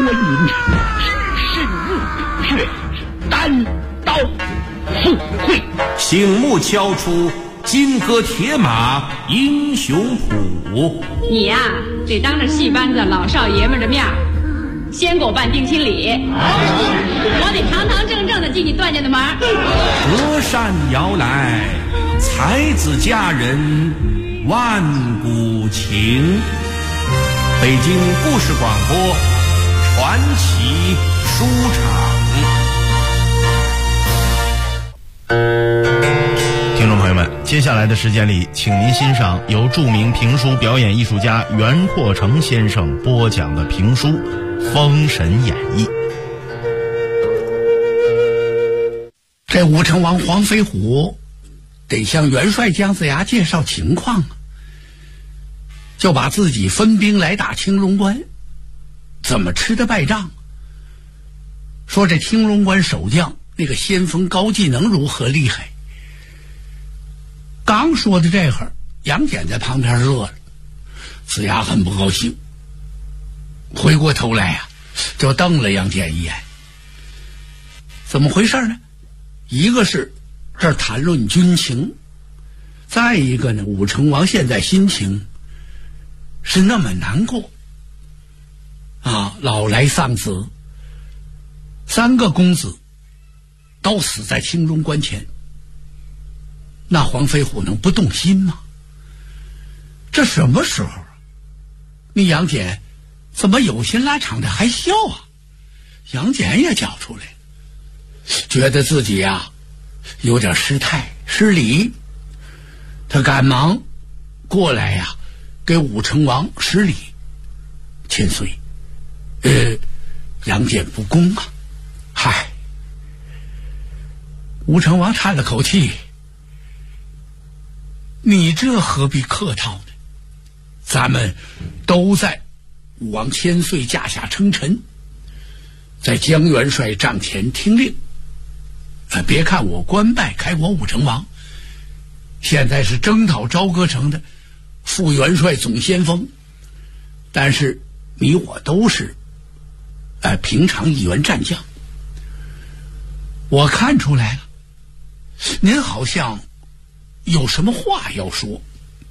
我引只身入却单刀赴会， 醒目敲出金戈铁马英雄谱。 你呀，得当着戏班子老少爷们的面先给我办定亲礼，我得堂堂正正的进你段家的门。 隔山遥来，才子佳人万古情。北京故事广播传奇书场。 听众朋友们，接下来的时间里，请您欣赏由著名评书表演艺术家袁阔成先生播讲的评书《封神演义》。 这武成王黄飞虎得向元帅姜子牙介绍情况，就把自己分兵来打青龙关，怎么吃的败仗，说这青龙关守将那个先锋高技能如何厉害。刚说的这会儿，杨戬在旁边乐了，子牙很不高兴，回过头来呀，就瞪了杨戬一眼。怎么回事呢？一个是这儿谈论军情，再一个呢，武成王现在心情是那么难过啊，老来丧子，3个公子都死在青龙关前，那黄飞虎能不动心吗？这什么时候啊？你杨戬怎么有心拉场的还笑啊？杨戬也叫出来，觉得自己呀有点失态失礼，他赶忙过来呀给武成王施礼。千岁，杨戬不恭啊。嗨，武成王叹了口气，你这何必客套呢？咱们都在武王千岁驾下称臣，在姜元帅帐前听令。别看我官拜开国武成王，现在是征讨朝歌城的副元帅总先锋，但是你我都是平常一员战将。我看出来了，您好像有什么话要说。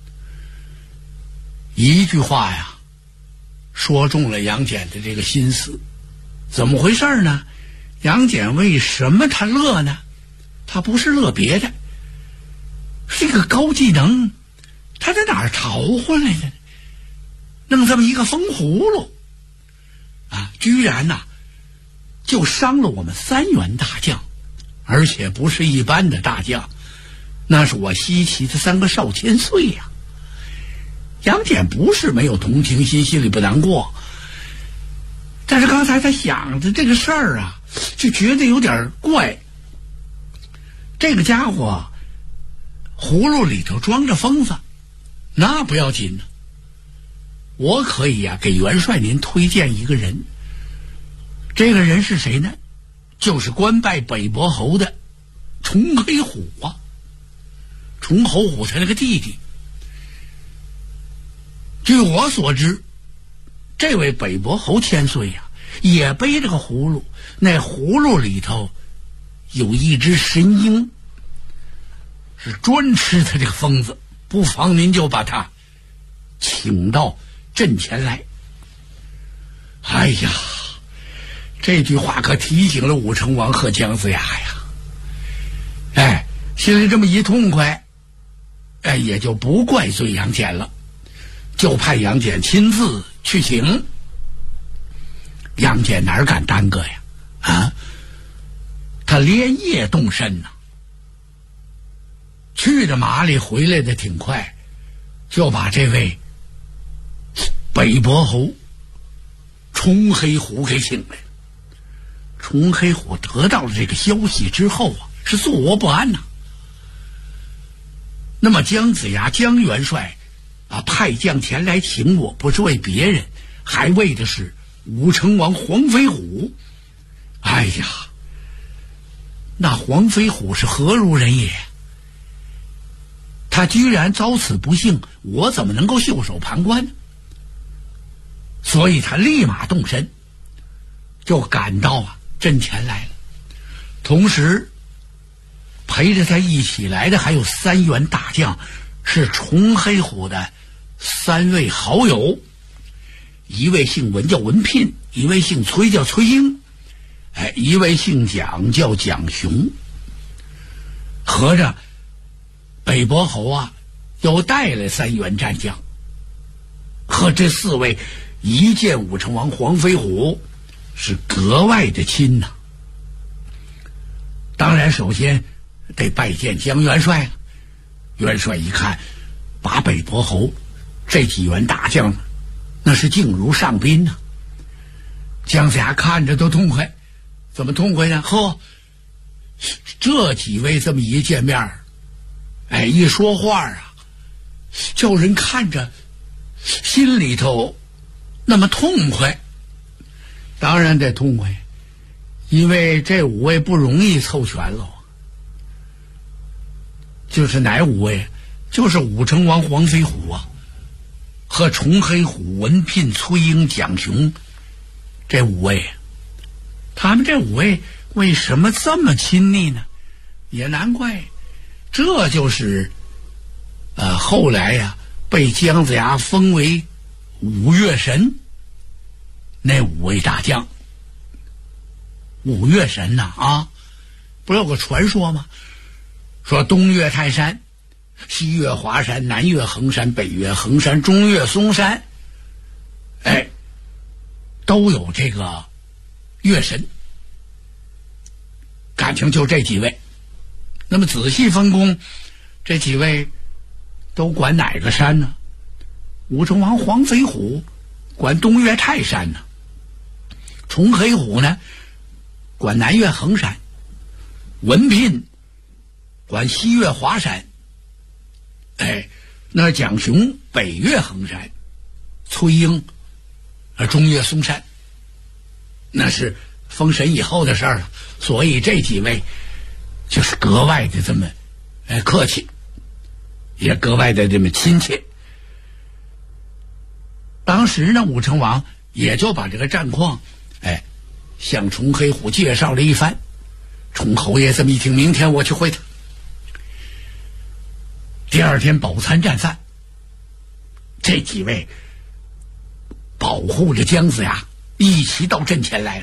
一句话呀说中了杨戬的这个心思。怎么回事呢？杨戬为什么他乐呢？他不是乐别的，这个高技能他在哪儿淘回来的呢？弄这么一个风葫芦啊，居然就伤了我们3员大将，而且不是一般的大将，那是我西岐的3个少千岁呀。杨戬不是没有同情心，心里不难过，但是刚才他想的这个事儿啊，就觉得有点怪。这个家伙葫芦里头装着疯子，那不要紧呢。我可以给元帅您推荐一个人。这个人是谁呢？就是官拜北伯侯的崇黑虎啊，崇侯虎他那个弟弟。据我所知，这位北伯侯千岁也背着个葫芦，那葫芦里头有一只神鹰，是专吃他这个疯子，不妨您就把他请到阵前来。哎呀，这句话可提醒了武成王和姜子牙呀。心里这么一痛快，也就不怪罪杨戬了，就派杨戬亲自去请。杨戬哪敢耽搁呀？他连夜动身去的麻利，回来的挺快，就把这位北伯侯崇黑虎给请来了。崇黑虎得到了这个消息之后是坐卧不安那么姜子牙姜元帅派将前来请我，不是为别人，还为的是武成王黄飞虎。哎呀，那黄飞虎是何如人也？他居然遭此不幸，我怎么能够袖手旁观呢？所以他立马动身， 就赶到阵前来了。同时陪着他一起来的还有3员大将，是崇黑虎的3位好友，一位姓文叫文聘，一位姓崔叫崔英，一位姓蒋叫蒋雄。合着北伯侯又带来3员战将，和这4位一见武成王黄飞虎是格外的亲呐。当然首先得拜见江元帅了。元帅一看，把北伯侯这几员大将那是敬如上宾呐。姜子牙看着都痛快，怎么痛快呢？这几位这么一见面，一说话叫人看着心里头那么痛快。当然得痛快，因为这5位不容易凑全了。就是哪5位？就是武成王黄飞虎和崇黑虎、文聘、崔英、蒋雄这5位。他们这5位为什么这么亲密呢？也难怪，这就是后来被姜子牙封为5岳神那5位大将。5岳神不是有个传说吗？说东岳泰山，西岳华山，南岳衡山，北岳衡山，中岳嵩山，都有这个岳神，感情就这几位。那么仔细分工，这几位都管哪个山呢？武成王黄飞虎管东岳泰山呢，崇黑虎呢管南岳衡山，文聘管西岳华山，那蒋雄北岳衡山，崔英中岳嵩山，那是封神以后的事儿了。所以这几位就是格外的这么客气，也格外的这么亲切。当时呢，武成王也就把这个战况向崇黑虎介绍了一番。崇侯爷这么一听，明天我去会他。第2天饱餐战饭，这几位保护着姜子牙一起到阵前来了。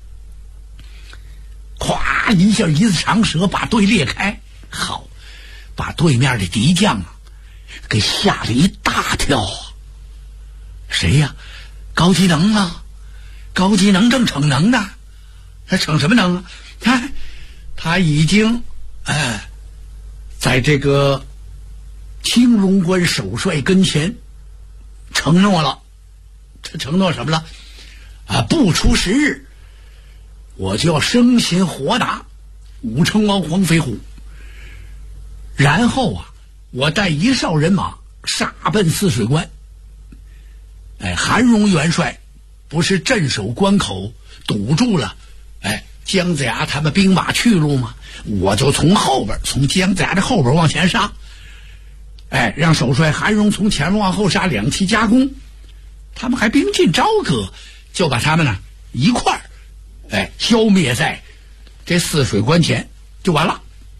咵一下，一字长蛇把队裂开，好，把对面的敌将给吓了一大跳。谁呀？高机能啊！高机能正逞能呢，他逞什么能啊？他已经在这个青龙关首帅跟前承诺了。他承诺什么了？不出10日，我就要生擒活打武成王黄飞虎，然后我带1哨人马杀奔泗水关。韩荣元帅不是镇守关口，堵住了姜子牙他们兵马去路吗？我就从姜子牙的后边往前杀，让首帅韩荣从前面往后杀，2期夹攻，他们还兵进朝歌，就把他们一块消灭在这泗水关前就完了。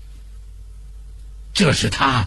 这是他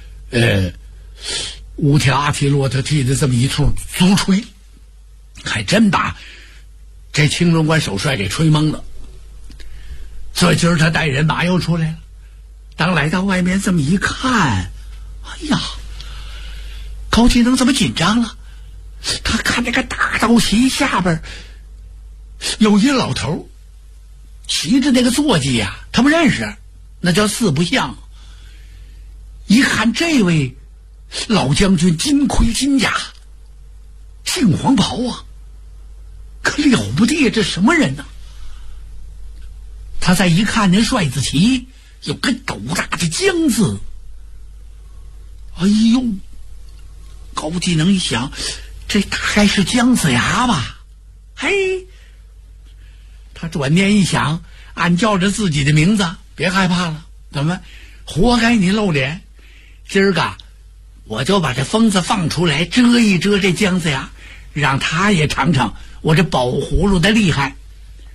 乌提阿提洛特踢的这么一通足吹，还真把这青龙关首帅给吹懵了。所以今儿他带人马又出来了。当来到外面这么一看，哎呀，高机能怎么紧张了？他看那个大道旗下边有一老头骑着那个坐骑他不认识，那叫四不像。一看这位老将军金盔金甲，杏黄袍可了不得，这什么人呢？他再一看那帅字旗，有个斗大的江字。哎呦，高技能一想，这大概是姜子牙吧？嘿，他转念一想，俺叫着自己的名字，别害怕了，怎么活该你露脸？今儿个我就把这疯子放出来，遮一遮这姜子牙，让他也尝尝我这宝葫芦的厉害。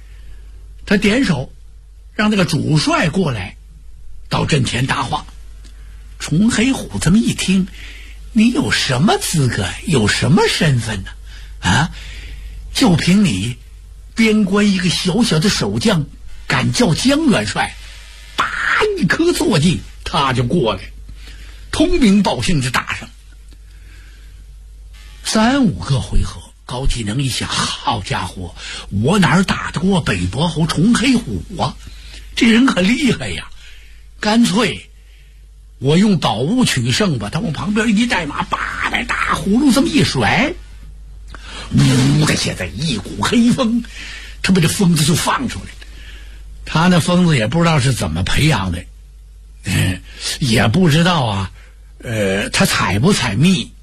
他点手让那个主帅过来到阵前答话。崇黑虎这么一听，你有什么资格，有什么身份呢？啊，就凭你边关一个小小的守将，敢叫江元帅？叭一颗坐骑，他就过来，通名报姓就打上。3、5个回合，高继能一想，好家伙，我哪儿打得过北伯侯崇黑虎啊？这人可厉害呀！干脆我用宝物取胜吧。他往旁边一带马，把那大葫芦这么一甩，呜的，现在一股黑风，他把这疯子就放出来了。他那疯子也不知道是怎么培养的，也不知道啊，他采不采蜜？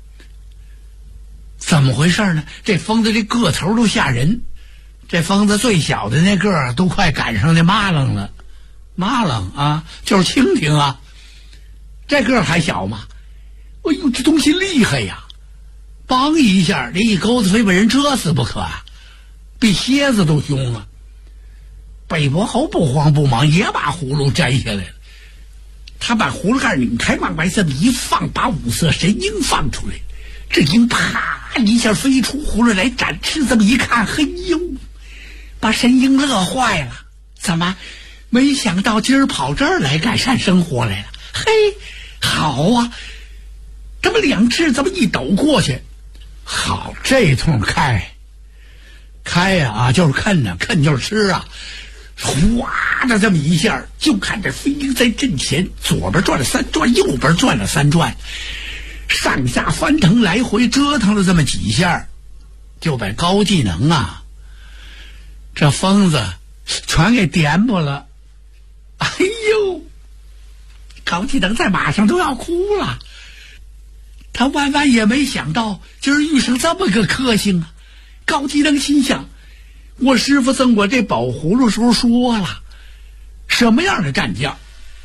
怎么回事呢？这疯子这个头都吓人，这疯子最小的那个儿都快赶上那马楞了。马楞啊，就是蜻蜓啊，这个儿还小嘛。哎呦，这东西厉害呀！梆一下，这一钩子非把人蛰死不可啊，比蝎子都凶啊。北伯侯不慌不忙，也把葫芦摘下来了。他把葫芦盖拧开，往外这么一放，把五色神鹰放出来。这鹰啪一下飞出葫芦来，展翅这么一看，嘿呦，把神鹰乐坏了。怎么没想到今儿跑这儿来改善生活来了？嘿，好啊！这么两翅这么一抖过去，好，这通开呀就是啃呢，啃就是吃啊！哗的这么一下，就看这飞鹰在阵前左边转了3转，右边转了3转，上下翻腾来回折腾了这么几下，就把高继能啊这疯子全给颠簸了。哎呦，高继能在马上都要哭了。他万万也没想到今儿遇上这么个克星啊！高继能心想，我师傅赠我这宝葫芦时候说了，什么样的战将，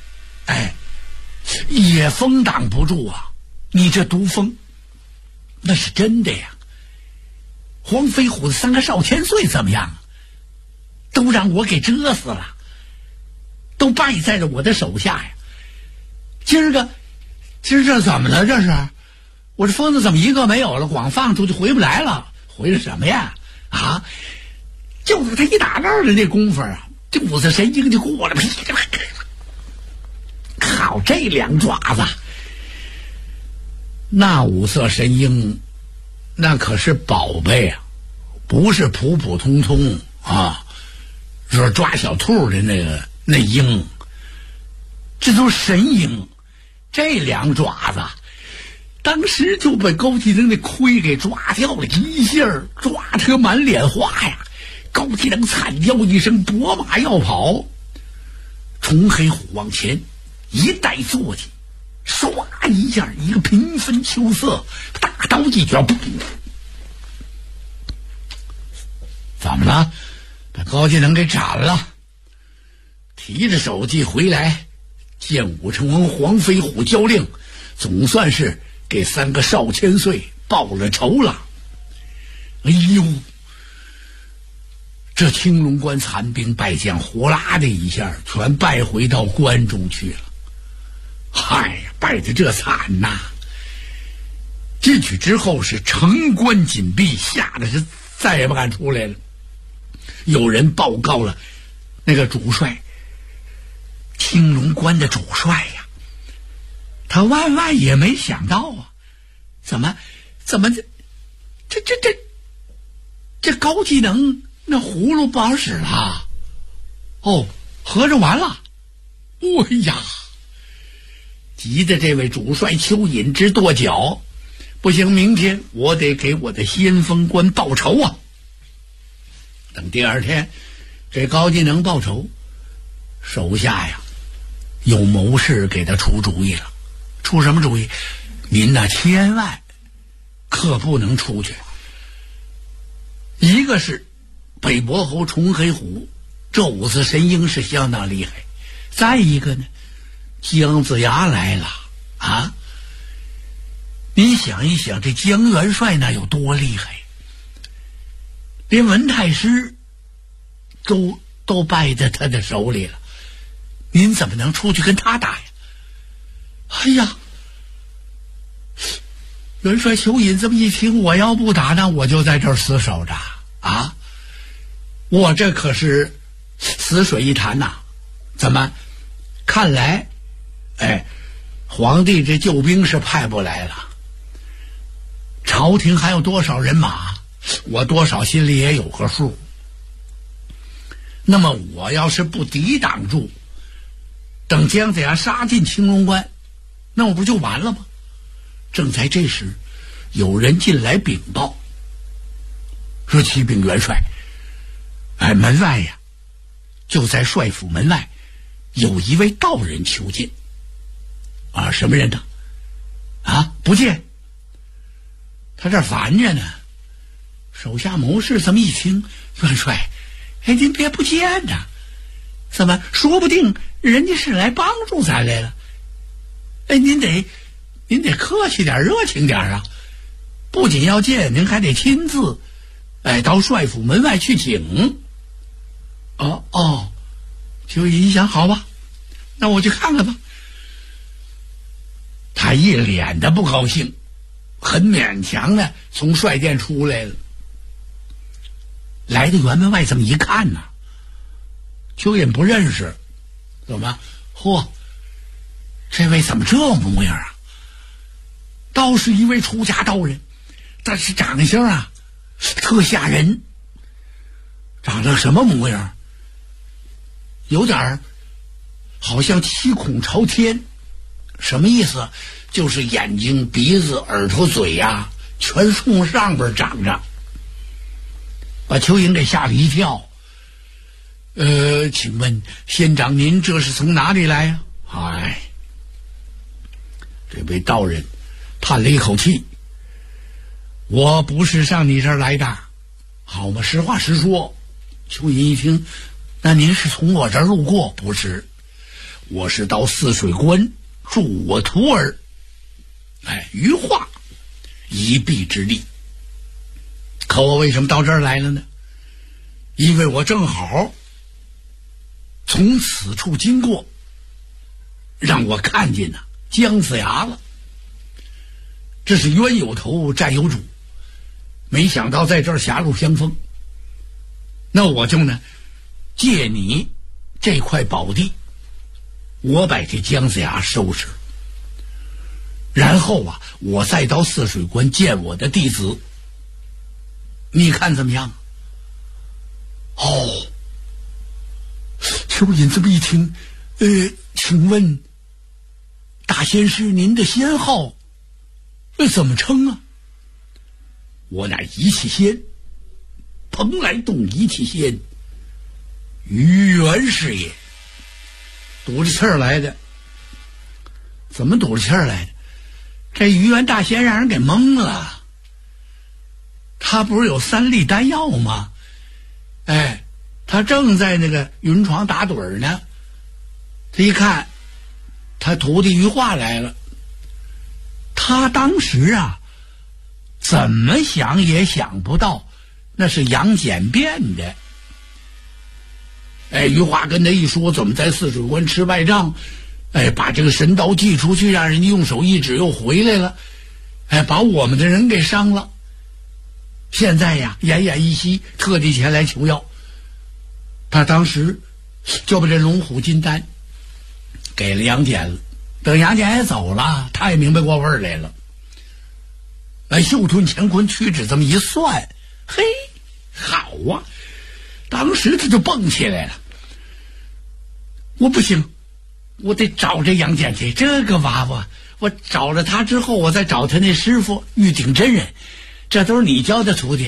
也风挡不住啊！你这毒风，那是真的呀！黄飞虎的3个少千岁怎么样？都让我给蛰死了，都败在了我的手下呀！今儿这怎么了？这是我这疯子怎么一个没有了？光放出去回不来了，回来什么呀？啊！就在他一打那儿的那功夫啊，这五色神鹰就过来，靠，这2爪子！那五色神鹰，那可是宝贝啊，不是普普通通啊，说抓小兔的那鹰，这都是神鹰。这2爪子，当时就把高继能那盔给抓掉了，一下抓他满脸花呀！高继能惨叫一声，拨马要跑。崇黑虎往前一带坐骑，唰一下，一个平分秋色，大刀一卷，怎么了？把高继能给斩了。提着手机回来，见武成王黄飞虎交令，总算是给3个少千岁报了仇了。哎呦，这青龙关残兵败将呼啦的一下全败回到关中去了。嗨呀，败得这惨呐！进去之后是城关紧闭，吓得是再也不敢出来了。有人报告了那个主帅，青龙关的主帅呀，他万万也没想到啊，怎么这高技能那葫芦不好使了？哦，合着完了！哎呀，急得这位主帅邱隐直跺脚，不行，明天我得给我的先锋官报仇啊！等第2天，这高技能报仇，手下呀有谋士给他出主意了。出什么主意？您呐千万可不能出去。一个是北伯侯崇黑虎，这5色神鹰是相当厉害。再一个呢，姜子牙来了啊！你想一想，这姜元帅那有多厉害，连文太师都都败在他的手里了，您怎么能出去跟他打呀？哎呀，元帅邱隐这么一听，我要不打，那我就在这儿死守着啊！我这可是死水一潭呐！怎么？看来，皇帝这救兵是派不来了。朝廷还有多少人马，我多少心里也有个数。那么我要是不抵挡住，等姜子牙杀进青龙关，那我不就完了吗？正在这时，有人进来禀报，说启禀元帅，门外呀，就在帅府门外有一位道人求见。啊，什么人呢？啊，不见。他这儿烦着呢。手下谋士这么一听，元帅，您别不见呐，怎么说不定人家是来帮助咱来了。您得客气点，热情点啊！不仅要见，您还得亲自，到帅府门外去请。就一想，好吧，那我去看看吧。他一脸的不高兴，很勉强的从帅殿出来了。来到辕门外这么一看呢，邱隐不认识，怎么？嚯，这位怎么这模样啊？倒是一位出家道人，但是长相啊特吓人。长得什么模样？有点好像七孔朝天。什么意思？就是眼睛、鼻子、耳朵、嘴呀，全冲上边长着，把邱隐给吓了一跳。请问仙长，您这是从哪里来呀？这位道人叹了一口气，我不是上你这儿来的。好嘛，实话实说。邱隐一听，那您是从我这儿路过？不是，我是到泗水关助我徒儿余化一臂之力。可我为什么到这儿来了呢？因为我正好从此处经过，让我看见姜子牙了。这是冤有头债有主，没想到在这儿狭路相逢。那我就借你这块宝地，我把这姜子牙收拾，然后我再到泗水关见我的弟子，你看怎么样？邱隐这么一听，请问大仙师您的仙号怎么称啊？我乃一气仙，蓬莱洞一气仙，于元是也。堵着气儿来的。怎么堵着气儿来的？这于元大仙让人给蒙了。他不是有3粒丹药吗？他正在那个云床打盹呢。他一看，他徒弟于化来了。他当时怎么想也想不到，那是杨戬变的。于化跟他一说，怎么在泗水关吃败仗，把这个神刀寄出去，让人家用手一指又回来了，把我们的人给伤了。现在奄奄一息，特地前来求药。他当时就把这龙虎金丹给了杨戬了。等杨戬也走了，他也明白过味儿来了。袖吞乾坤，屈指这么一算，嘿，好啊！当时他就蹦起来了。我不行，我得找这杨戬去。这个娃娃，我找了他之后，我再找他那师傅玉鼎真人，这都是你教的徒弟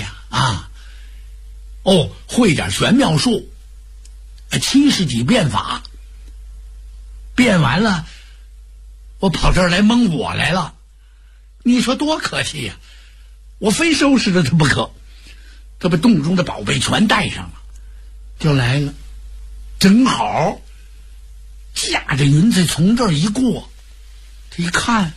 会点玄妙术，70几变法，变完了，我跑这儿来蒙我来了。你说多可气呀！我非收拾了他不可。他把洞中的宝贝全带上了，就来了。正好驾着云彩从这儿一过，他一看，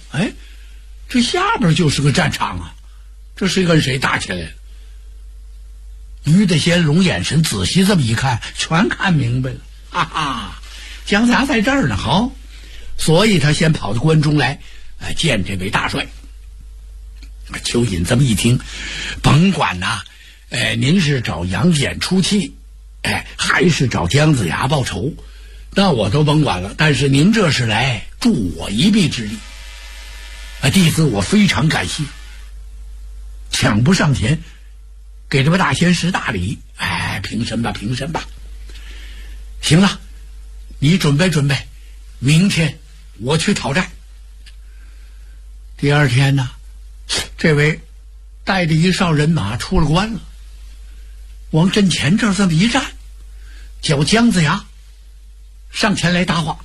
这下边就是个战场啊！这是跟谁打起来了？ 于德贤龙眼神仔细这么一看，全看明白了。哈哈，姜子牙在这儿呢，好，所以他先跑到关中来，见这位大帅。邱隐这么一听，甭管呐，您是找杨戬出气，还是找姜子牙报仇，那我都甭管了。但是您这是来助我一臂之力，弟子我非常感谢。抢不上前，给这位大仙施大礼，平身吧，平身吧。行了，你准备准备，明天我去讨债。第二天呢，这位带着一哨人马出了关了，往阵前这儿这么一站，叫姜子牙上前来答话。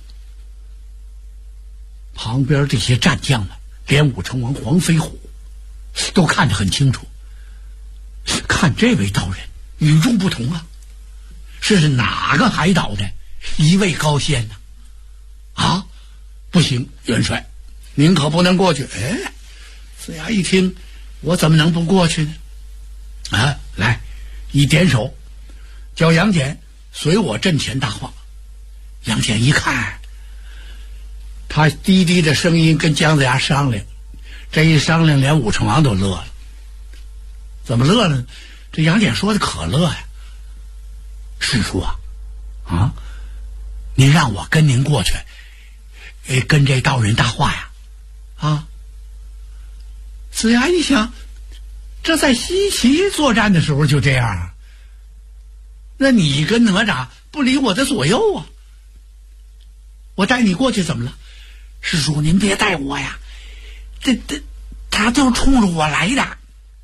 旁边这些战将们，连武成王黄飞虎都看得很清楚，看这位道人与众不同啊，是哪个海岛的一位高仙呢？不行，元帅，您可不能过去。子牙一听，我怎么能不过去呢？来，一点手，叫杨戬随我阵前答话。杨戬一看，他低低的声音跟姜子牙商量，这一商量，连武成王都乐了。怎么乐呢？这杨戬说的可乐呀，师叔啊，您让我跟您过去，跟这道人搭话呀，子牙一想，这在西岐作战的时候就这样那你跟哪吒不离我的左右啊？我带你过去怎么了？师叔您别带我呀，他就冲着我来的。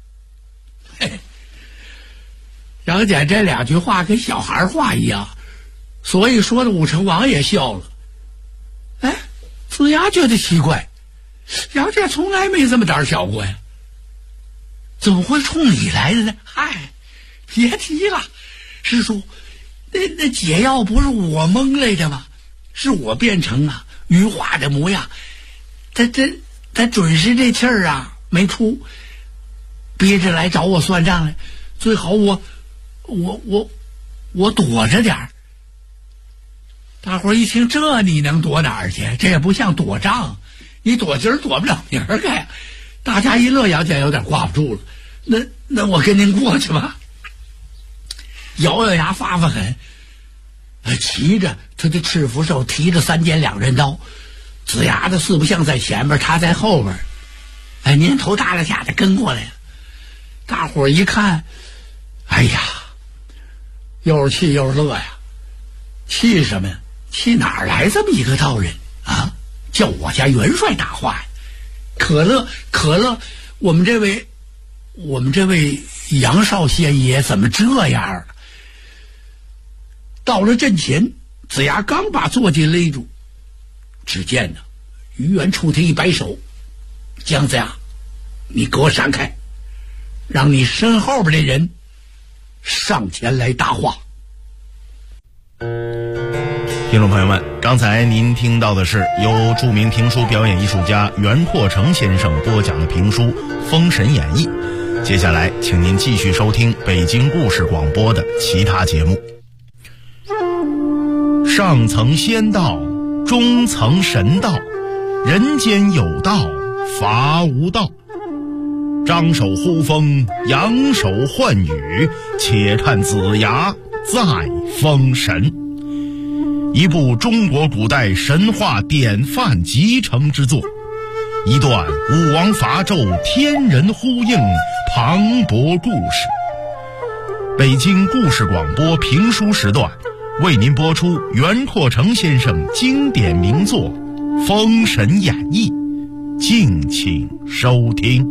杨戬这两句话跟小孩话一样，所以说的武成王也笑了。子牙觉得奇怪，杨戬从来没这么胆小过呀，怎么会冲你来的呢？别提了，师叔，那解药不是我蒙来的吗？是我变成羽化的模样，他准是这气儿没出，憋着来找我算账来，最好我躲着点儿。大伙儿一听，这你能躲哪儿去？这也不像躲仗，你躲今儿躲不了明儿个呀。大家一乐，杨戬有点挂不住了。那我跟您过去吧。咬咬牙发狠，骑着他的赤符兽，提着3尖2刃刀，子牙的四不像在前面，他在后边，年头大了下的跟过来了。大伙儿一看，又是气又是乐呀。气什么呀？气哪儿来这么一个道人叫我家元帅答话呀？可乐，我们这位杨少仙爷怎么这样？到了阵前，子牙刚把坐骑勒住，只见于远冲他一摆手，姜子牙，你给我闪开，让你身后边的人上前来答话。 听众朋友们，刚才您听到的是由著名评书表演艺术家袁阔成先生播讲的评书《封神演义》。接下来请您继续收听北京故事广播的其他节目。上层仙道，中层神道，人间有道，伐无道。张手呼风，扬手唤雨，且看子牙再封神。一部中国古代神话典范集成之作，一段武王伐纣天人呼应磅礴故事。北京故事广播评书时段为您播出袁阔成先生经典名作《封神演义》，敬请收听。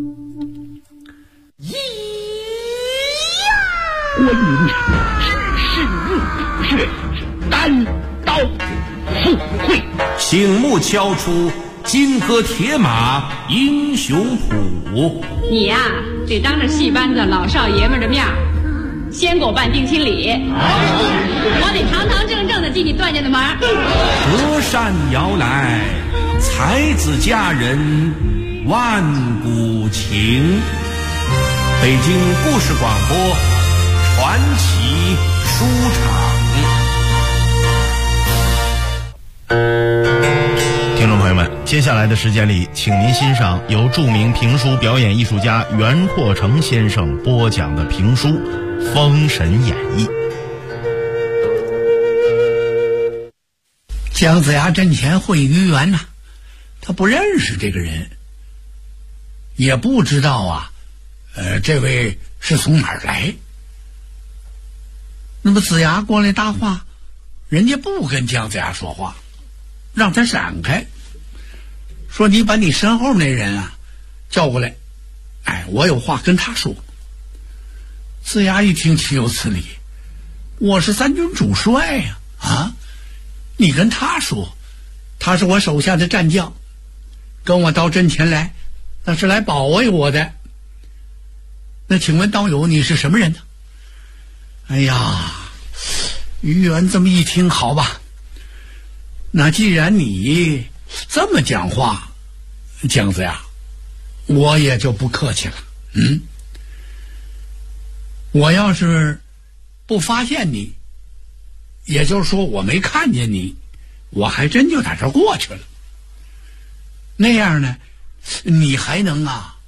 关云至是入血，单刀赴会， 醒目敲出金戈铁马英雄谱。 你呀，得当着戏班子老少爷们的面先给我办定亲礼，我得堂堂正正的进你段家的门。 隔山摇来，才子佳人万古情。北京故事广播传奇书场。 听众朋友们，接下来的时间里，请您欣赏由著名评书表演艺术家袁阔成先生播讲的评书《封神演义》。 姜子牙阵前会于元呐，他不认识这个人，也不知道啊，这位是从哪儿来。那么子牙过来搭话，人家不跟姜子牙说话，让他闪开，说你把你身后那人啊叫过来，我有话跟他说。子牙一听岂有此理，我是三军主帅呀，你跟他说，他是我手下的战将，跟我到阵前来，那是来保卫我的。那请问道友你是什么人呢？哎呀，于元这么一听，好吧，那既然你这么讲话，姜子牙，我也就不客气了。我要是不发现你，也就是说我没看见你，我还真就在这过去了。那样呢，你还能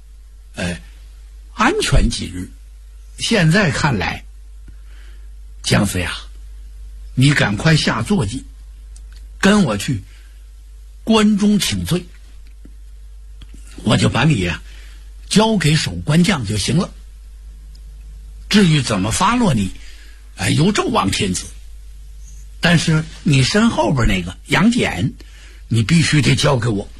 安全几日。现在看来，姜子牙，你赶快下坐骑，跟我去关中请罪，我就把你交给守关将就行了。至于怎么发落你，由纣王天子。但是你身后边那个杨戬，你必须得交给我。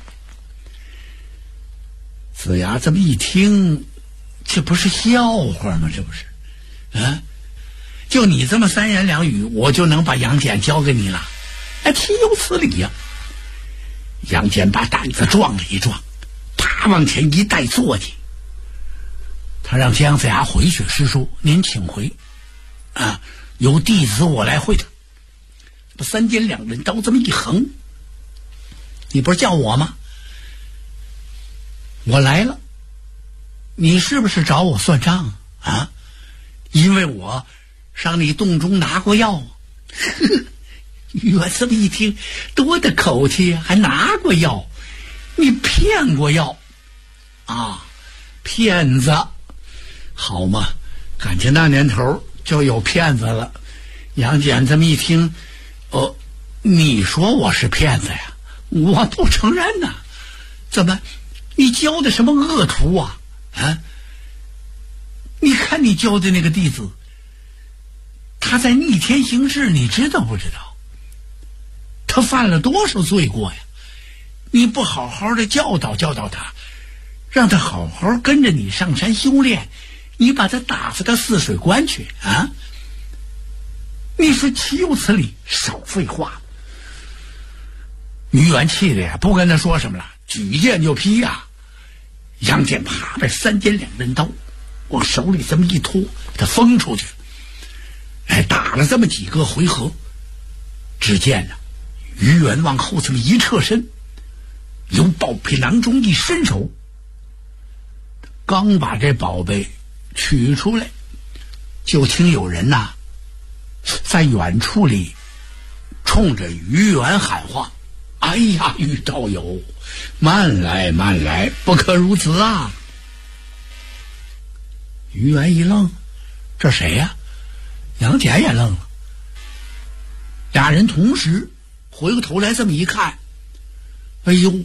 子牙这么一听，这不是笑话吗？这不是就你这么三言两语，我就能把杨戬交给你了？岂有此理呀！杨戬把胆子撞了一撞，啪往前一带坐骑，他让姜子牙回去是说，您请回由弟子我来会他。三尖两刃刀这么一横，你不是叫我吗？我来了，你是不是找我算账因为我上你洞中拿过药。我这么一听，多大口气啊，还拿过药？你骗过药骗子，好嘛，感情那年头就有骗子了。杨戬这么一听，你说我是骗子呀？我不承认呐。怎么，你教的什么恶徒啊？你看你教的那个弟子，他在逆天行事，你知道不知道？他犯了多少罪过呀？你不好好的教导教导他，让他好好跟着你上山修炼，你把他打发到泗水关去你说岂有此理？少废话！于元气的呀，不跟他说什么了，举剑就劈杨戬啪把三尖两刃刀往手里这么一拖，他封出去。打了这么几个回合，只见于元往后这么一侧身，由宝佩囊中一伸手，刚把这宝贝取出来，就听有人在远处里冲着于元喊话：“哎呀，于道友，慢来慢来，不可如此啊！”于元一愣，这谁呀？杨戬也愣了，俩人同时回过头来这么一看，哎呦，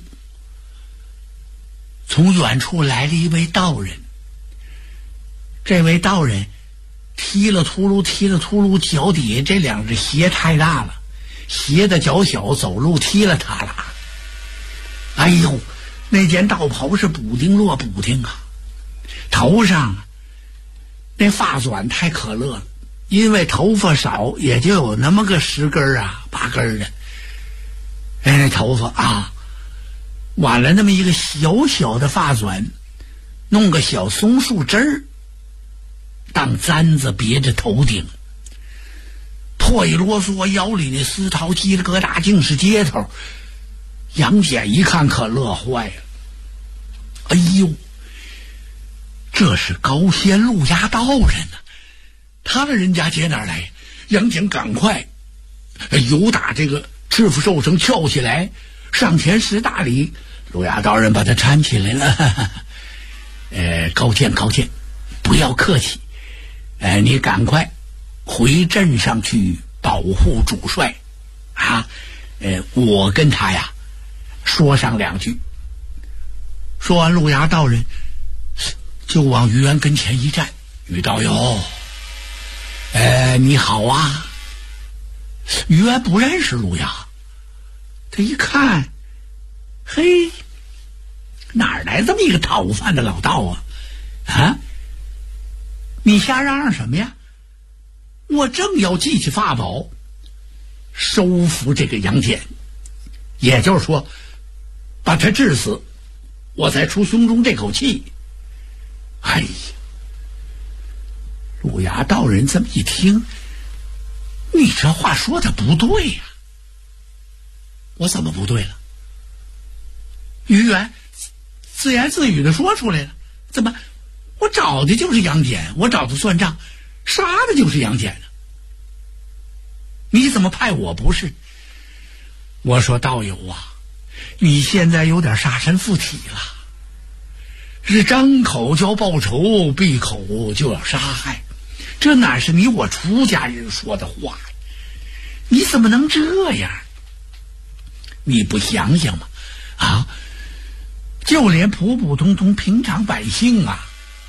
从远处来了一位道人。这位道人踢了秃噜，脚底下这两只鞋太大了，鞋的脚小，走路踢了他了。哎呦，那件道袍是补丁落补丁头上那发卷太可乐了，因为头发少，也就有那么个10根8根的。那头发挽了那么一个小小的发卷，弄个小松树枝儿当簪子别着头顶，破衣啰嗦，腰里那丝绦叽里疙瘩尽是接头。杨戬一看可乐坏了，哎呦，这是高仙路押道人他的人家接哪儿来？杨戬赶快由打这个赤腹兽绳跳起来，上前施大礼。路亚道人把他搀起来了。高见高见，不要客气。你赶快回镇上去保护主帅啊！我跟他呀说上两句。说完，路亚道人就往于元跟前一站。于道友，你好啊。于元不认识路亚，他一看，嘿，哪儿来这么一个讨饭的老道啊？啊，你瞎嚷嚷什么呀？我正要记起法宝收服这个杨戬，也就是说把他治死，我才出胸中这口气。哎呀，路亚道人这么一听，你这话说的不对呀。我怎么不对了？于元自言自语的说出来了，怎么我找的就是杨戬，我找他算账，杀的就是杨戬呢？你怎么派我不是？我说道友啊，你现在有点杀身附体了，是张口就要报仇，闭口就要杀害，这哪是你我出家人说的话呀？你怎么能这样？你不想想吗？啊，就连普普通通平常百姓啊，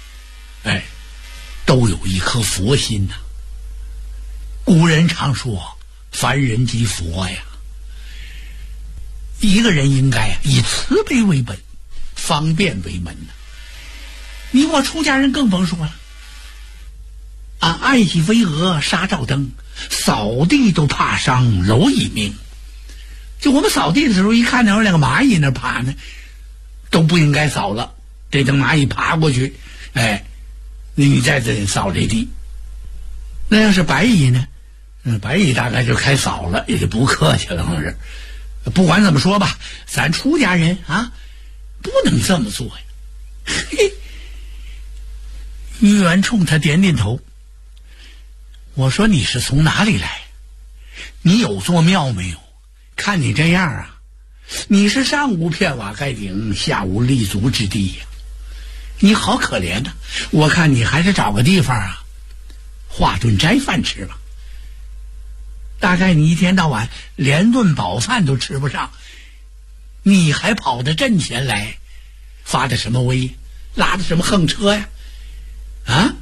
都有一颗佛心呐。古人常说凡人即佛呀，一个人应该以慈悲为本，方便为门呐。你我出家人更甭说了，爱惜飞蛾杀照灯，扫地都怕伤蝼蚁命。就我们扫地的时候，一看到有两个蚂蚁那爬呢，都不应该扫了，这等蚂蚁爬过去，你在这里扫这地。那要是白蚁呢？白蚁大概就开扫了，也就不客气了。是，不管怎么说吧，咱出家人啊，不能这么做呀。嘿，于元冲他点点头。我说你是从哪里来？你有座庙没有？看你这样啊，你是上无片瓦盖顶，下无立足之地呀，你好可怜呐！我看你还是找个地方啊，化顿斋饭吃吧。大概你一天到晚连顿饱饭都吃不上，你还跑到阵前来，发的什么威，拉的什么横车呀？啊！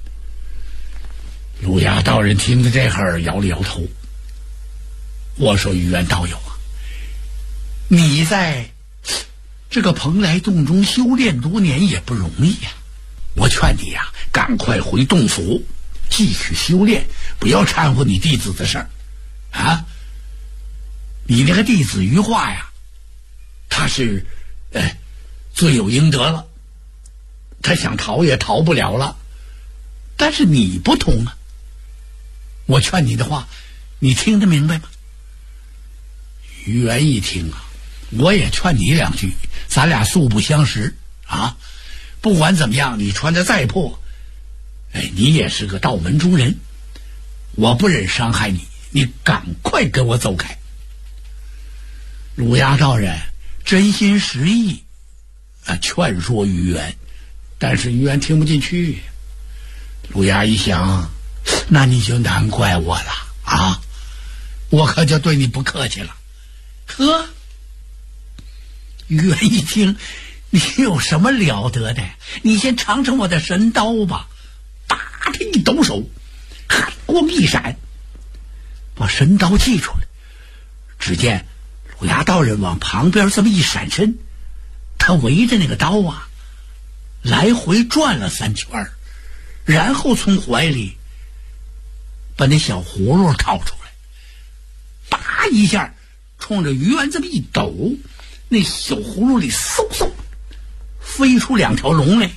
路亚道人听着这会儿摇了摇头。我说于元道友啊，你在这个蓬莱洞中修炼多年也不容易呀，我劝你呀，赶快回洞府继续修炼，不要掺和你弟子的事儿啊。你那个弟子于化呀，他是罪有应得了，他想逃也逃不了了，但是你不同啊。我劝你的话你听得明白吗？于元一听啊，我也劝你两句，咱俩素不相识啊，不管怎么样，你穿得再破，你也是个道门中人，我不忍伤害你，你赶快跟我走开。鲁押道人真心实意劝说于元，但是于元听不进去。鲁押一想，那你就难怪我了啊，我可就对你不客气了。呵，于元一听，你有什么了得的？你先尝尝我的神刀吧！啪，他一抖手，寒光一闪，把神刀祭出来。只见鲁押道人往旁边这么一闪身，他围着那个刀啊，来回转了3圈，然后从怀里把那小葫芦掏出来，啪一下冲着于元这么一抖，那小葫芦里嗖嗖飞出2条龙来，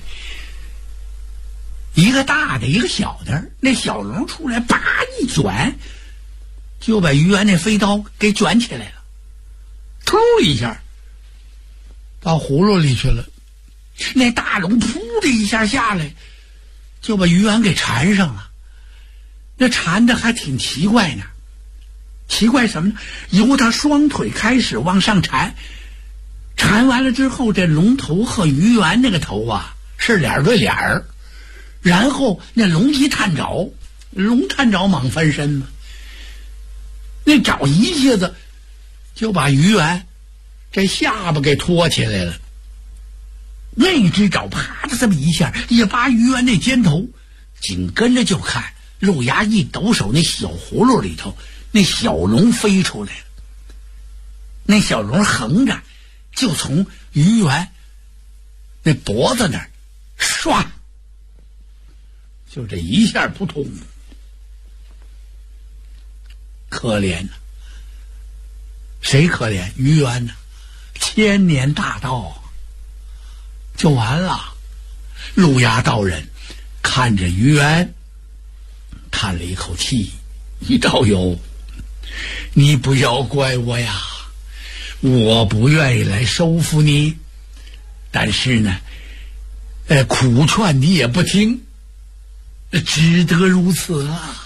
一个大的一个小的，那小龙出来啪一卷，就把于元那飞刀给卷起来了，突一下到葫芦里去了。那大龙扑的一下下来，就把于元给缠上了。 那缠的还挺奇怪呢。奇怪什么呢？由他双腿开始往上缠，缠完了之后，这龙头和鱼圆那个头啊是脸对脸儿，然后那龙一探爪，龙探爪蟒翻身嘛，那爪一下子就把鱼圆这下巴给托起来了。那只爪啪的这么一下也把鱼圆那肩头，紧跟着就看陆牙一抖手，那小葫芦里头那小龙飞出来了，那小龙横着就从鱼圆那脖子那儿唰，就这一下扑通，可怜呢。谁可怜？鱼圆呢？千年大盗就完了。陆牙道人看着鱼圆，叹了一口气：“一道友，你不要怪我呀，我不愿意来收服你，但是呢，苦劝你也不听，只得如此啊。”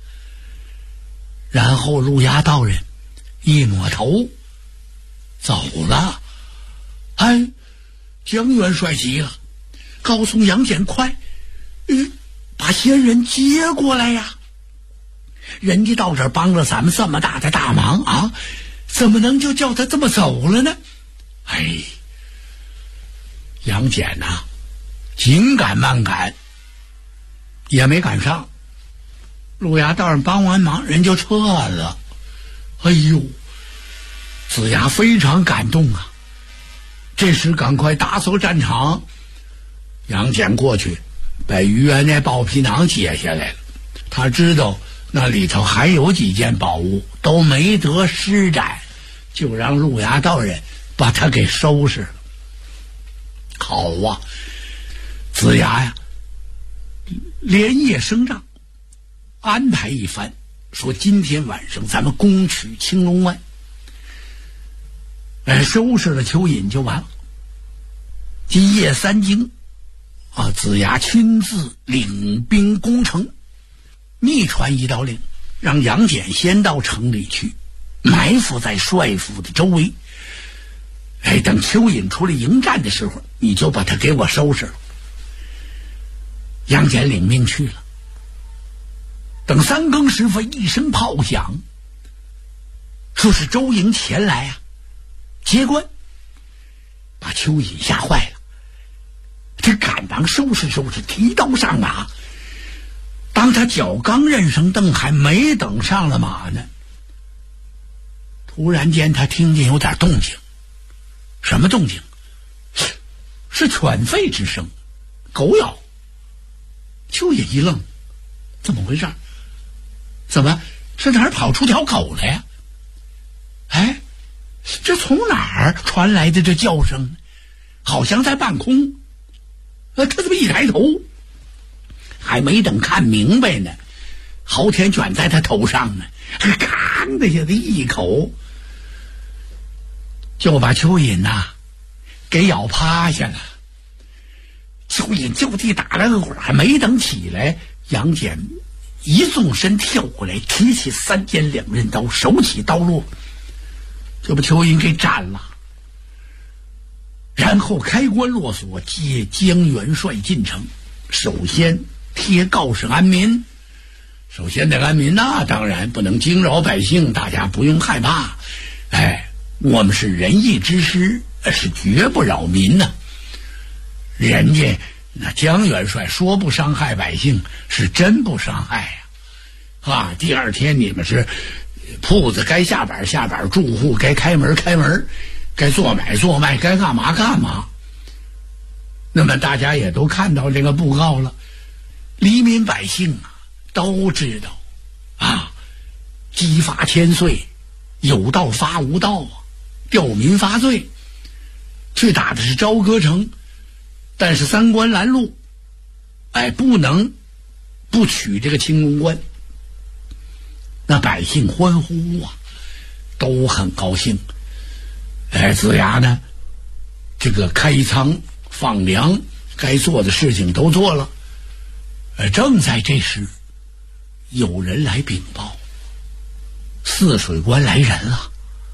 然后陆牙道人一抹头走了。哎，江元帅急了，告诉杨戬快，把仙人接过来呀！人家到这儿帮了咱们这么大的大忙啊，怎么能就叫他这么走了呢？哎，杨戬呐，紧赶慢赶，也没赶上。陆牙道人帮完忙，人就撤了。哎呦，子牙非常感动啊！这时赶快打扫战场。杨戬过去把鱼圆那豹皮囊解下来了，他知道那里头还有几件宝物都没得施展，就让陆牙道人把他给收拾了。好啊，子牙呀连夜升帐，安排一番，说今天晚上咱们攻取青龙湾，收拾了蚯蚓就完了。今夜三更啊，子牙亲自领兵攻城，密传一道令，让杨戬先到城里去，埋伏在帅府的周围。等蚯蚓出来迎战的时候，你就把他给我收拾了。杨戬领命去了。等三更时分，一声炮响，说是周营前来啊，接官，把蚯蚓吓坏了。他赶忙收拾收拾，提刀上马。当他脚刚认上凳，还没等上了马呢，突然间他听见有点动静。什么动静？是犬吠之声，狗咬。蚯蚓一愣，怎么回事？怎么是哪儿跑出条狗来呀？哎，这从哪儿传来的这叫声？好像在半空。他这么一抬头，还没等看明白呢，昊天卷在他头上呢，吭的下子一口就把蚯蚓呐给咬趴下了。蚯蚓就地打了个滚，还没等起来，杨戬一纵身跳过来，提起三尖两刃刀，手起刀落，就把蚯蚓给斩了。然后开关落锁，接江元帅进城，首先贴告示安民。首先得安民呐，当然不能惊扰百姓，大家不用害怕。我们是仁义之师，是绝不扰民呐。人家那江元帅说不伤害百姓，是真不伤害呀。第二天你们是铺子该下板下板，住户该开门开门，该做买做卖，该干嘛干嘛。那么大家也都看到这个布告了，黎民百姓都知道激发千岁，有道发无道吊民发罪。去打的是朝歌城，但是三关拦路，不能不取这个青龙关。那百姓欢呼都很高兴。子牙呢，这个开仓放粮，该做的事情都做了。正在这时， 有人来禀报，泗水关来人了。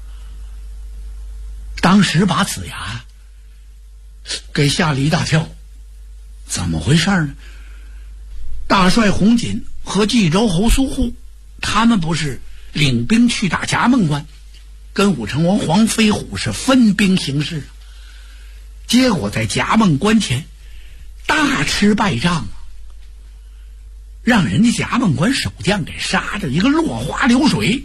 当时把子牙给吓了一大跳，怎么回事呢？大帅洪锦和冀州侯苏护，他们不是领兵去打夹梦关，跟武成王黄飞虎是分兵行事，结果在夹梦关前大吃败仗，让人家夹梦关守将给杀的一个落花流水，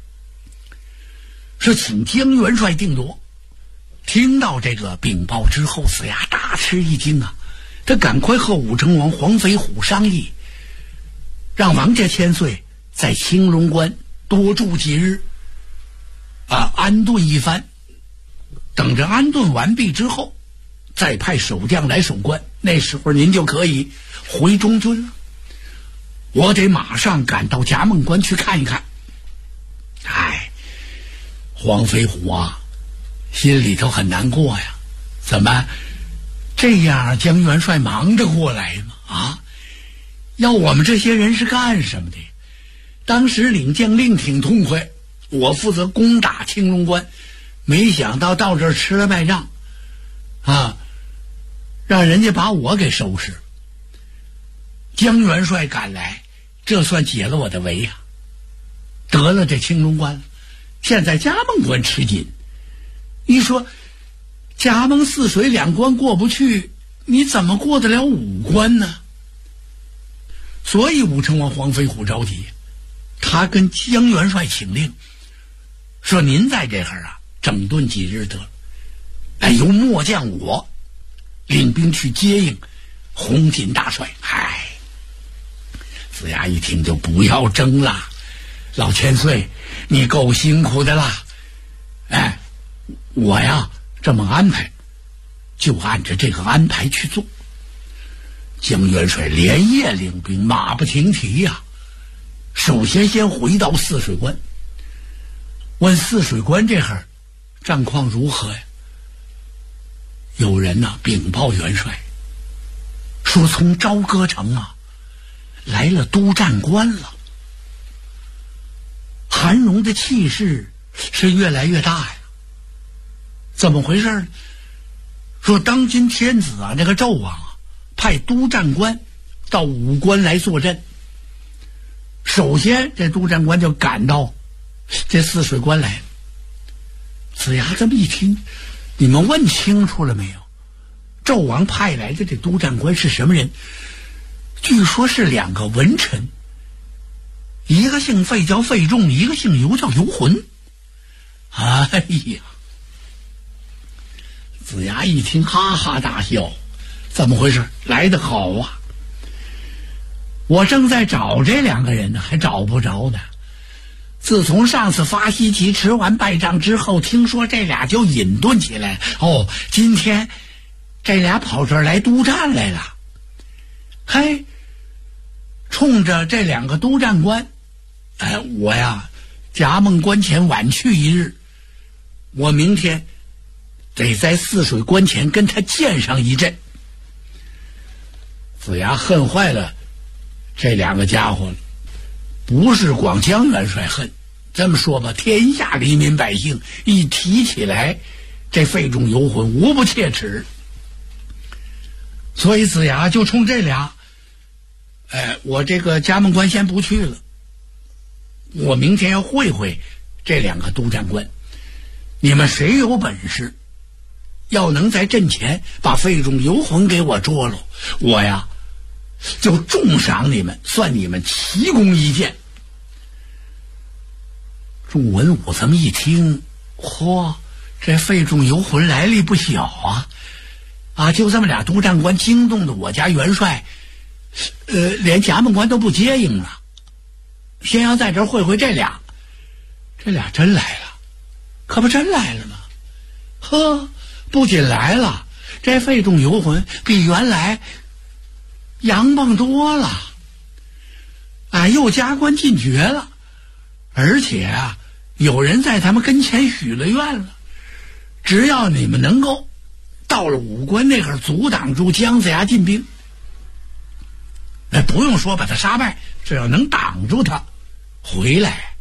是请江元帅定夺。听到这个禀报之后，子牙大吃一惊啊！他赶快和武成王黄飞虎商议，让王家千岁在青龙关多住几日，安顿一番。等着安顿完毕之后，再派守将来守关，那时候您就可以回中军了。我得马上赶到夹梦关去看一看。黄飞虎啊，心里头很难过呀，怎么这样江元帅忙着过来吗？要我们这些人是干什么的？当时领将令挺痛快，我负责攻打青龙关，没想到到这儿吃了败仗让人家把我给收拾。江元帅赶来，这算解了我的围呀，得了这青龙关了。现在夹梦关吃紧，你说夹梦泗水两关过不去，你怎么过得了五关呢？所以武成王黄飞虎着急，他跟江元帅请令，说您在这儿整顿几日得了，由末将我领兵去接应洪锦大帅。子牙一听就不要争了，老千岁你够辛苦的啦，我呀这么安排，就按着这个安排去做。江元帅连夜领兵，马不停蹄呀，首先回到泗水关，问泗水关这会儿战况如何呀？有人禀报元帅，说从朝歌城来了督战官了。韩荣的气势是越来越大呀。怎么回事呢？说当今天子这个纣王派督战官到武关来坐镇。首先这督战官就赶到这泗水关来了。子牙这么一听，你们问清楚了没有？纣王派来的这督战官是什么人？据说是两个文臣，一个姓费叫费仲，一个姓游叫游魂。子牙一听哈哈大笑，怎么回事？来得好啊！我正在找这两个人呢，还找不着呢。自从上次发西岐吃完败仗之后，听说这俩就隐遁起来了。今天这俩跑这儿来督战来了。冲着这两个督战官，我呀夹梦关前晚去一日，我明天得在泗水关前跟他见上一阵。子牙恨坏了这两个家伙了，不是光江元帅恨，这么说吧，天下黎民百姓一提起来这费仲游魂无不切齿。所以子牙就冲这俩，我这个夹梦关先不去了，我明天要会会这两个督战官，你们谁有本事要能在阵前把费仲游魂给我捉了，我呀就重赏你们，算你们奇功一件。众文武这么一听，这费仲游魂来历不小就这么俩督战官惊动的我家元帅连夹梦关都不接应了，先要在这儿会会这俩真来了，可不真来了吗？不仅来了，这费仲游魂比原来洋棒多了，又加官进爵了，而且有人在他们跟前许了愿了，只要你们能够到了武关那会儿阻挡住姜子牙进兵， 不用说把他杀败，只要能挡住他回来，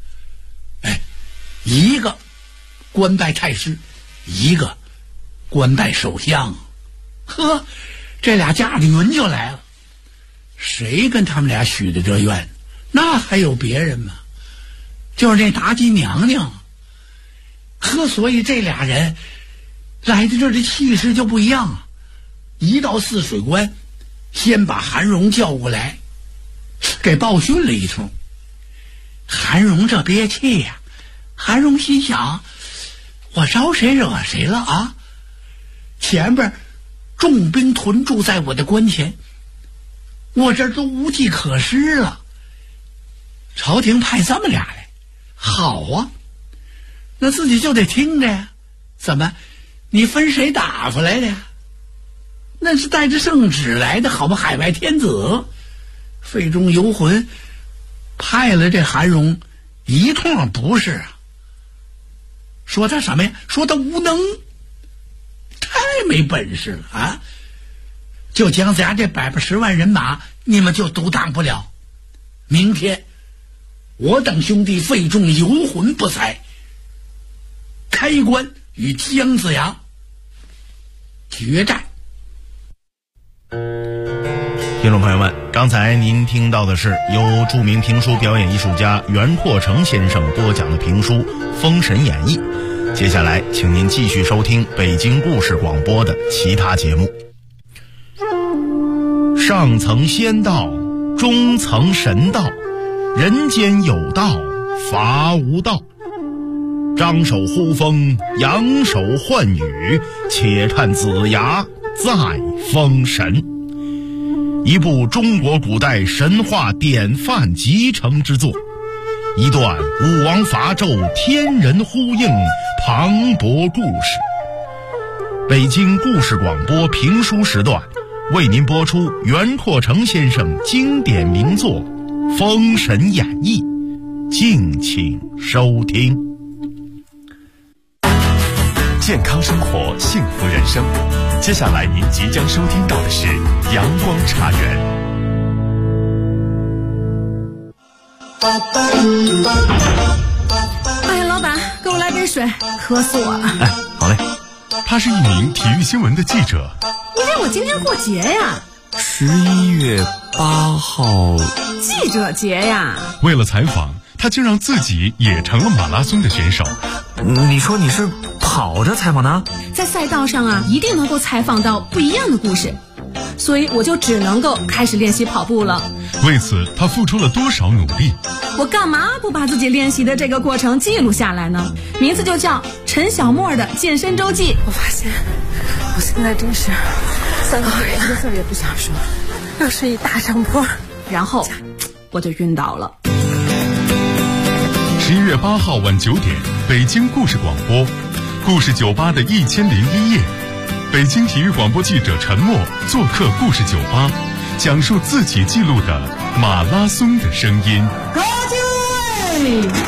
一个官拜太师，一个官拜首相，呵，这俩驾着云就来了。谁跟他们俩许的这愿？那还有别人吗？就是那妲己娘娘。呵，所以这俩人来到这儿的气势就不一样啊。一到泗水关，先把韩荣叫过来，给报讯了一通。韩荣这憋气呀，韩荣心想，我招谁惹谁了啊？前边重兵屯驻在我的关前，我这都无计可施了。朝廷派这么俩来，好啊，那自己就得听着呀。怎么，你分谁打发来的呀？那是带着圣旨来的，好吧，海外天子。费中游魂派了这韩荣一通不是啊，说他什么呀？说他无能，太没本事了啊！就姜子牙这110万人马，你们就独当不了。明天我等兄弟费中游魂不才，开关与姜子牙决战。 听众朋友们，刚才您听到的是由著名评书表演艺术家袁阔成先生播讲的评书《封神演义》。接下来请您继续收听北京故事广播的其他节目。上层仙道，中层神道，人间有道，伐无道。张手呼风，扬手唤雨，且看子牙再封神。一部中国古代神话典范集成之作，一段武王伐纣天人呼应磅礴故事。北京故事广播评书时段为您播出袁阔成先生经典名作《封神演义》，敬请收听。 健康生活，幸福人生。接下来您即将收听到的是阳光茶园。 哎，老板，给我来杯水，渴死我了。 哎，好嘞。他是一名体育新闻的记者。 你以为我今天过节呀 ？11月8号， 记者节呀。 为了采访，他竟让自己也成了马拉松的选手。 你说你是跑着采访的？ 在赛道上啊，一定能够采访到不一样的故事，所以我就只能够开始练习跑步了。 为此，他付出了多少努力？ 我干嘛不把自己练习的这个过程记录下来呢？名字就叫陈小沫的健身周记。我发现，我现在真是3个一个字也不想说，又是一大上坡，然后我就晕倒了。 11月8号晚9点，北京故事广播，故事酒吧的1001夜，北京体育广播记者陈默做客故事酒吧，讲述自己记录的马拉松的声音。 高进位。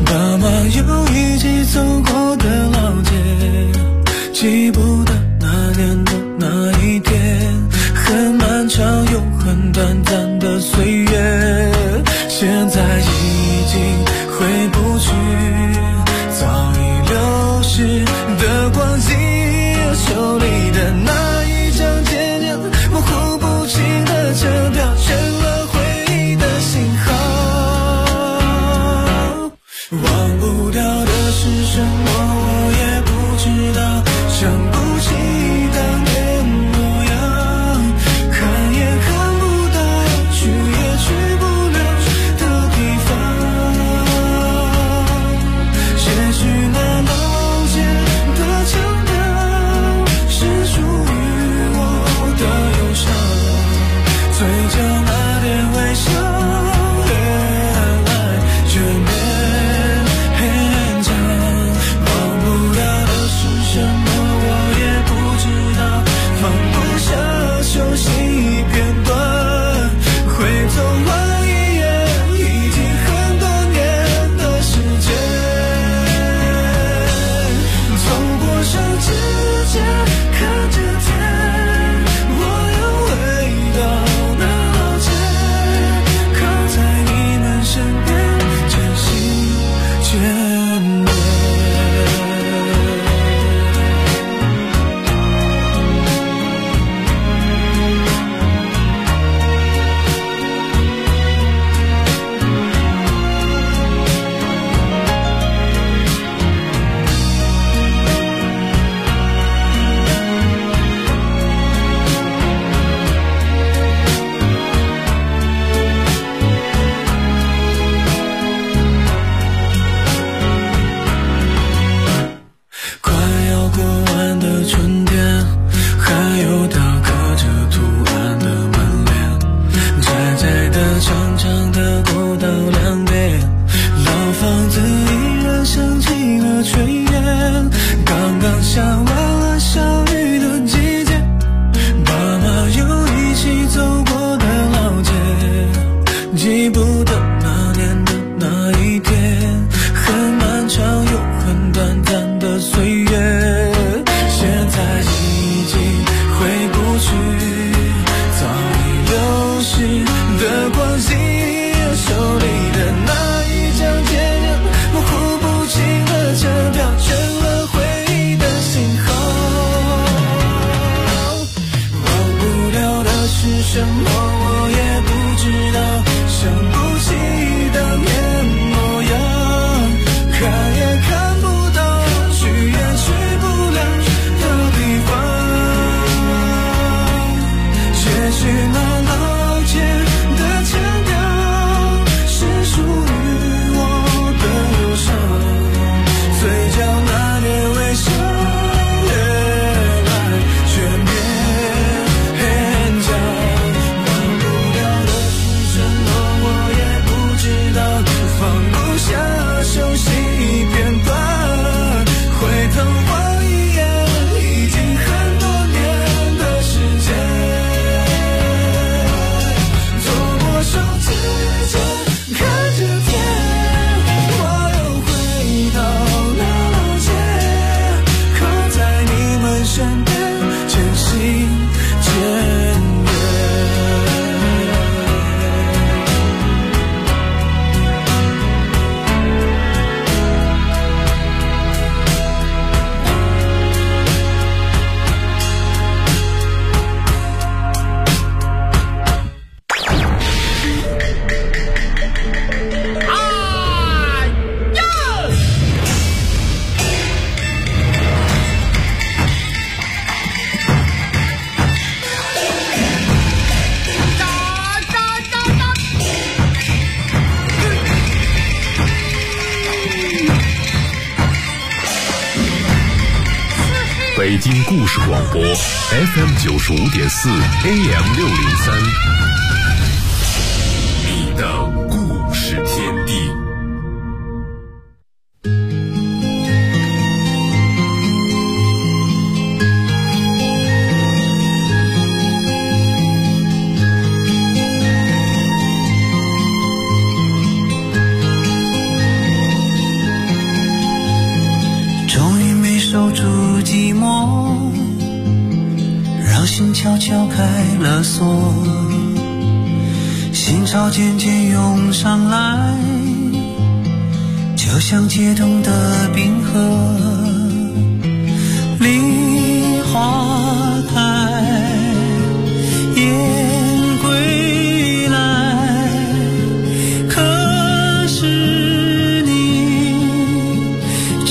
记不得那那一张渐渐模糊不清的车票，成了回忆的信号。忘不掉的是什么，我也不知道，想不起当年模样，看也看不到，去也去不了的地方。些许那老街的腔调，是属于我的忧伤，嘴角那点微笑，越来越勉强。忘不了的是什么，我也不知道，放不下熟悉片段，回头望一眼，已经很多年的时间。走过上指尖，看着天，我又回到那老街，靠在你们身边，渐行渐远。快要过完的春天，还有他刻着图案的门帘，窄窄的长长的过道两边，老房子依然升起了炊烟，刚刚下完了小雨的季节，爸妈又一起走过的老街，记不得那年的那一天，很漫长又很短暂的岁月，现在已经回不去，早已流逝的光阴，手里的那一张渐渐模糊不清的车票，成了回忆的信号。忘不了的是什么，我也不知道，想不起当年模样，看也看不到，去也去不了的地方。些许那老街的腔调，是属于我的忧伤，嘴角那点微笑，越来越勉强。忘不了的是什么，我也不知道，放不下熟悉片段，回头望一眼，已经很多年的时间。走过手指尖，看着天，我又回到那老街，靠在你们身边，渐行渐远。 北京故事广播 FM95.4 AM603，你的故事天地。 终于没守住寂寞，让心悄悄开了锁，心潮渐渐涌上来，就像解冻的冰河，梨花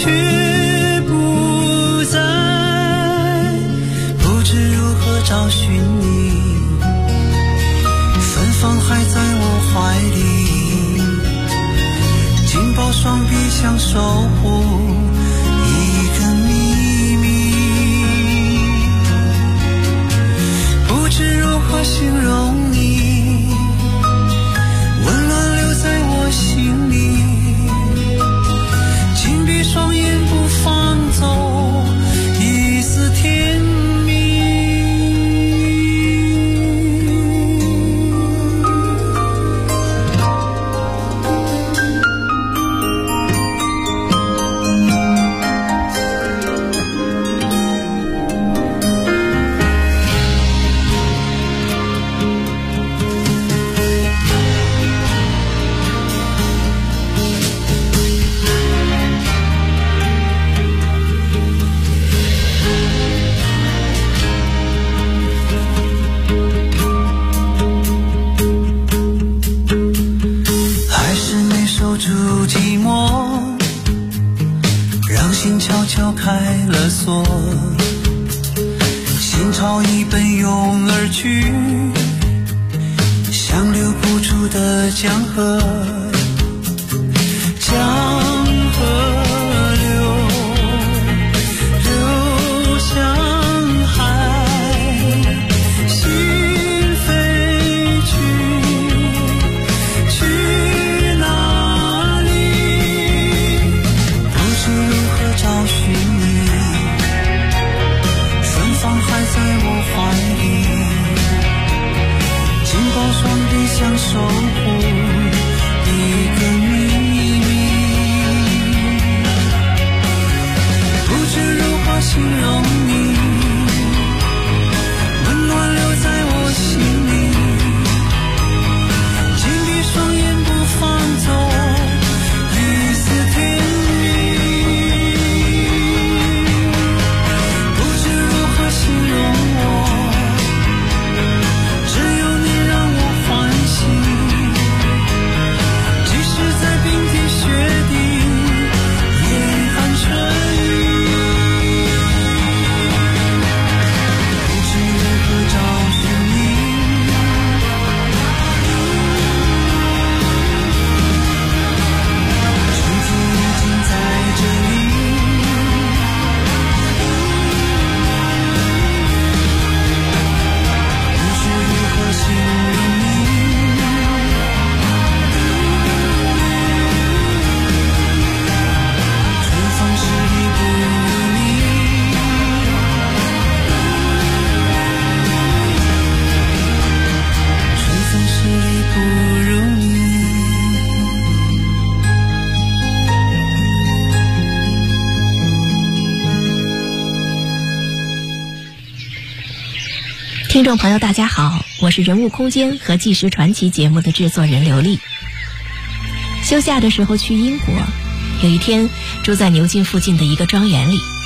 却不在，不知如何找寻你，芬芳还在我怀里，紧抱双臂想守护一个秘密，不知如何形容你，温暖留在我心里，紧闭双眼不放走一丝甜蜜。开了锁，心潮已奔涌而去，像流不住的江河，江河流向海，心飞去哪里？不知如何找寻你，芬芳还在我怀里，紧抱双臂想守护一个秘密，不知如何形容你，温暖留在我心里，紧闭双眼不放走一丝甜蜜，不知如何形容我，只有你让我欢喜，即使在冰天雪地严寒春雨，不知如何找寻你，春风已经在这里，不知如何形容你，春风十里不如你，春风十里不如你。 听众朋友大家好，我是人物空间和纪实传奇节目的制作人刘丽。休假的时候去英国，有一天住在牛津附近的一个庄园里，